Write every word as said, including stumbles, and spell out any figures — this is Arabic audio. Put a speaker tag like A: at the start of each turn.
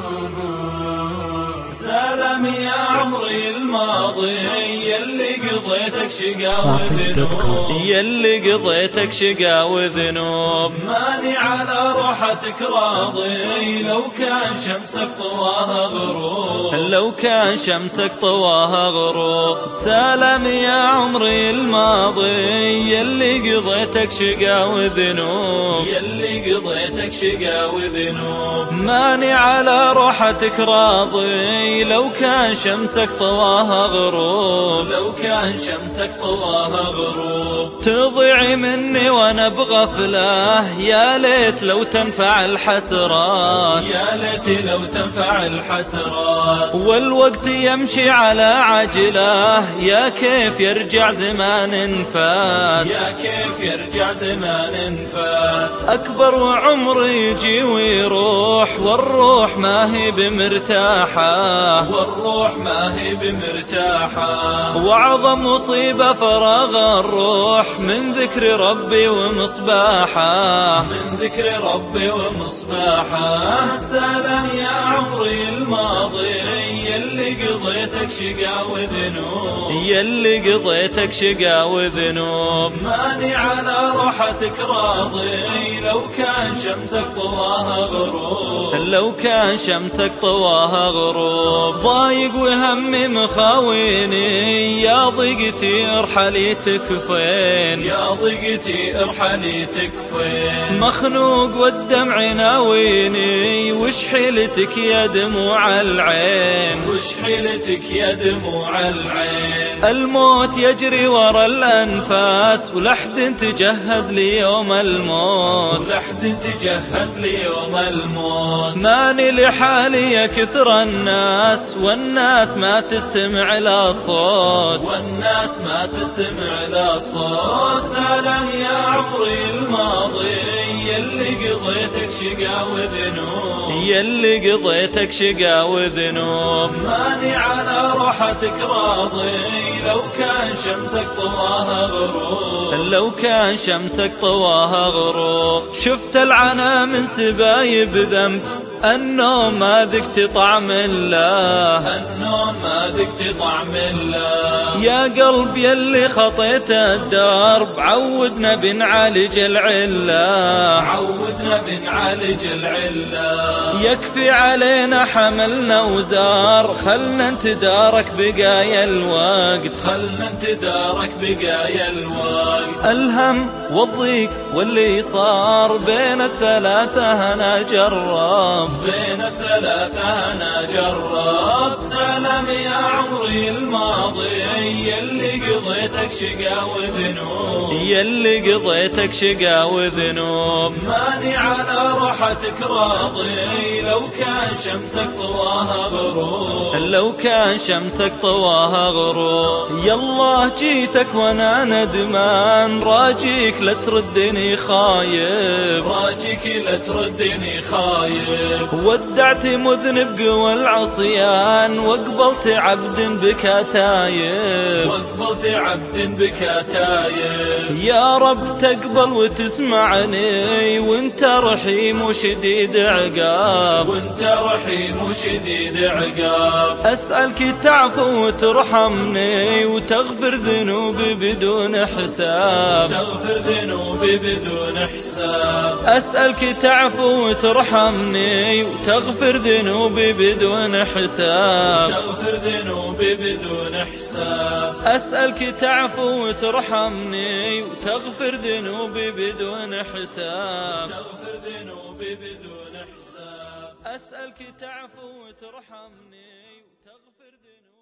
A: سلام يا عمري الماضي يلي قضيتك شقا وذنوب، يلي قضيتك شقا وذنوب. ماني على روحتك راضي لو كان شمسك طواها غروب، لو كان شمسك طواها غروب. سلام يا عمري الماضي يلي قضيتك شقا وذنوب، يلي قضيتك شقا وذنوب. ماني على روحتك راضي لو كان شمسك طواها غروب، لو كان شمسك طواها غروب. تضيع مني وانا بغفله يا ليت لو تنفع الحسرات، يا ليت لو تنفع الحسرات. والوقت يمشي على عجله يا كيف يرجع زمان فات، يا كيف يرجع زمان فات. اكبر وعمري يجي ويروح والروح ما هي بمرتاحه، والروح ما هي بمرتاحة. وأعظم مصيبة فراغ الروح من ذكر ربي ومصباحه، من ذكر ربي ومصباحه. سلام يا عمري الماضي يلي قضيتك شقا وذنوب، يلي قضيتك شقا وذنوب. ماني على روحتك راضي لو كان شمسك طواها غروب، لو كان شمسك طواها غروب. ضايق وهمي مخاويني يا ضيقتي ارحلي تكفين، يا ضيقتي ارحلي تكفين. مخنوق والدمع ناويني وش حيلتك يا دموع العين، وش حيلتك يا دموع العين. الموت يجري ورا الأنفاس ولحد تجهز ليوم الموت، ولحد تجهز ليوم الموت. ماني لحالي يا كثر الناس والناس ما تستمع للصوت، والناس ما تستمع للصوت. سلام يا عمري الماضي يلي قضيتك شقا وذنوب، يلي قضيتك شقا وذنوب. ماني على روحتك راضي لو كان شمسك طواها غروب، لو كان شمسك طواها غروب. شفت العنا من سبايب ذنب النوم ما ذقت طعم الله، النوم ما ذقت طعم الله. يا قلب يلي خطيت الدرب عودنا بنعالج العلة، عودنا بنعالج العلة. يكفي علينا حملنا وزار خلنا نتدارك بقايا الوقت، خلنا نتدارك بقايا الوقت. الهم والضيق واللي صار بين الثلاثة أنا جرب، بين الثلاثة أنا جرب. سلام يا عمري الماضي يلي قضيتك شقا وذنوب، يلي قضيتك شقا وذنوب. ماني على روحتك راضي لو كان شمسك طواها غروب، لو كان شمسك طواها غروب. يالله جيتك وانا ندمان راجيك لا تردني خايب، راجيك لا تردني خايب. ودعت مذنب قوى العصيان وقبلت عبد بكى تايب، وقبلت عبد بكى تايب. يا رب تقبل وتسمعني وانت رحيم وشديد عقاب، وانت رحيم وشديد عقاب. اسألك تعفو وترحمني وتغفر ذنوبي بدون حساب، تغفر ذنوبي بدون حساب. اسألك تعفو وترحمني وتغفر ذنوبي بدون حساب، تغفر ذنوبي بدون حساب. أسألك تعفو وترحمني وتغفر ذنوبي بدون حساب، تغفر ذنوبي بدون حساب. أسألك تعفو وترحمني وتغفر ذنوبي